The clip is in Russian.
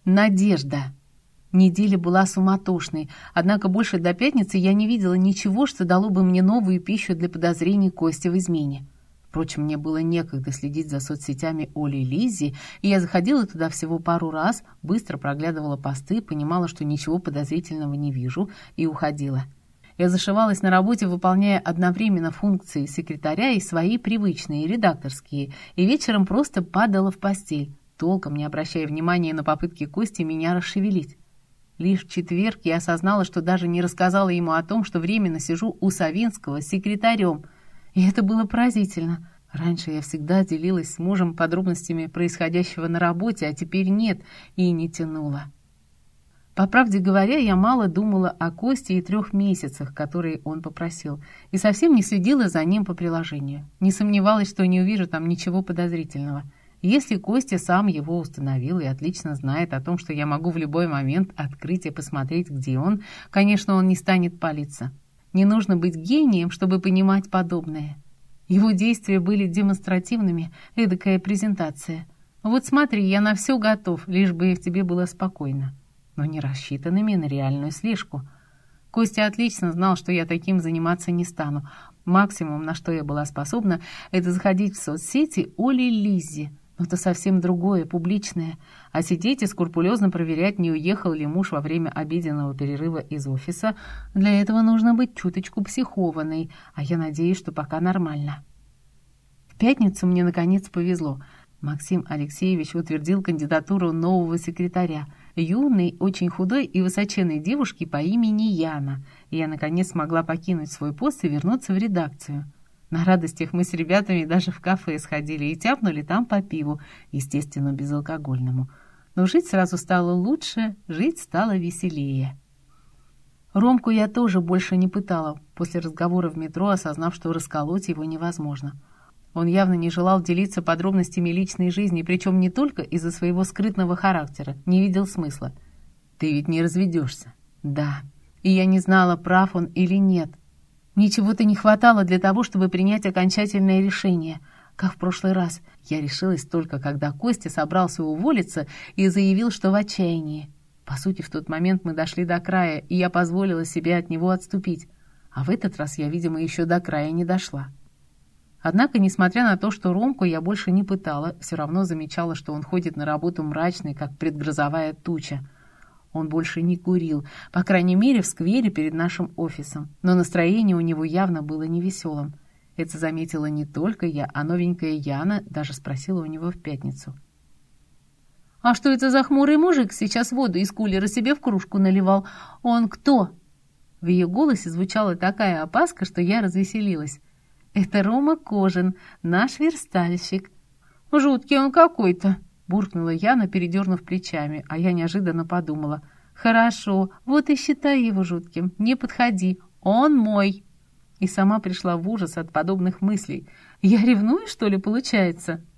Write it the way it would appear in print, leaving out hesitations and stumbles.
Надежда. Неделя была суматошной, однако больше до пятницы я не видела ничего, что дало бы мне новую пищу для подозрений Кости в измене. Впрочем, мне было некогда следить за соцсетями Оли и Лиззи, и я заходила туда всего пару раз, быстро проглядывала посты, понимала, что ничего подозрительного не вижу, и уходила. Я зашивалась на работе, выполняя одновременно функции секретаря и свои привычные, редакторские, и вечером просто падала в постель, толком не обращая внимания на попытки Кости меня расшевелить. Лишь в четверг я осознала, что даже не рассказала ему о том, что временно сижу у Савинского с секретарем. И это было поразительно. Раньше я всегда делилась с мужем подробностями происходящего на работе, а теперь нет, и не тянула. По правде говоря, я мало думала о Косте и 3 месяцах, которые он попросил, и совсем не следила за ним по приложению. Не сомневалась, что не увижу там ничего подозрительного. Если Костя сам его установил и отлично знает о том, что я могу в любой момент открыть и посмотреть, где он, конечно, он не станет палиться. Не нужно быть гением, чтобы понимать подобное. Его действия были демонстративными, эдакая презентация. Вот смотри, я на все готов, лишь бы в тебе было спокойно. Но не рассчитанными на реальную слежку. Костя отлично знал, что я таким заниматься не стану. Максимум, на что я была способна, это заходить в соцсети Оли и Лиззи. Но это совсем другое, публичное. А сидеть и скрупулезно проверять, не уехал ли муж во время обеденного перерыва из офиса, для этого нужно быть чуточку психованной, а я надеюсь, что пока нормально. В пятницу мне наконец повезло. Максим Алексеевич утвердил кандидатуру нового секретаря, юной, очень худой и высоченной девушки по имени Яна, и я наконец смогла покинуть свой пост и вернуться в редакцию. На радостях мы с ребятами даже в кафе сходили и тяпнули там по пиву, естественно, безалкогольному. Но жить сразу стало лучше, жить стало веселее. Ромку я тоже больше не пытала, после разговора в метро, осознав, что расколоть его невозможно. Он явно не желал делиться подробностями личной жизни, причем не только из-за своего скрытного характера, не видел смысла. «Ты ведь не разведешься?» «Да». И я не знала, прав он или нет. Ничего-то не хватало для того, чтобы принять окончательное решение. Как в прошлый раз, я решилась только, когда Костя собрался уволиться и заявил, что в отчаянии. По сути, в тот момент мы дошли до края, и я позволила себе от него отступить. А в этот раз я, видимо, еще до края не дошла. Однако, несмотря на то, что Ромку я больше не пытала, все равно замечала, что он ходит на работу мрачный, как предгрозовая туча. Он больше не курил, по крайней мере, в сквере перед нашим офисом, но настроение у него явно было невеселым. Это заметила не только я, а новенькая Яна даже спросила у него в пятницу. «А что это за хмурый мужик сейчас воду из кулера себе в кружку наливал? Он кто?» В ее голосе звучала такая опаска, что я развеселилась. «Это Рома Кожин, наш верстальщик». «Жуткий он какой-то», — буркнула Яна, передернув плечами, а я неожиданно подумала. «Хорошо, вот и считай его жутким. Не подходи, он мой». И сама пришла в ужас от подобных мыслей. «Я ревную, что ли, получается?»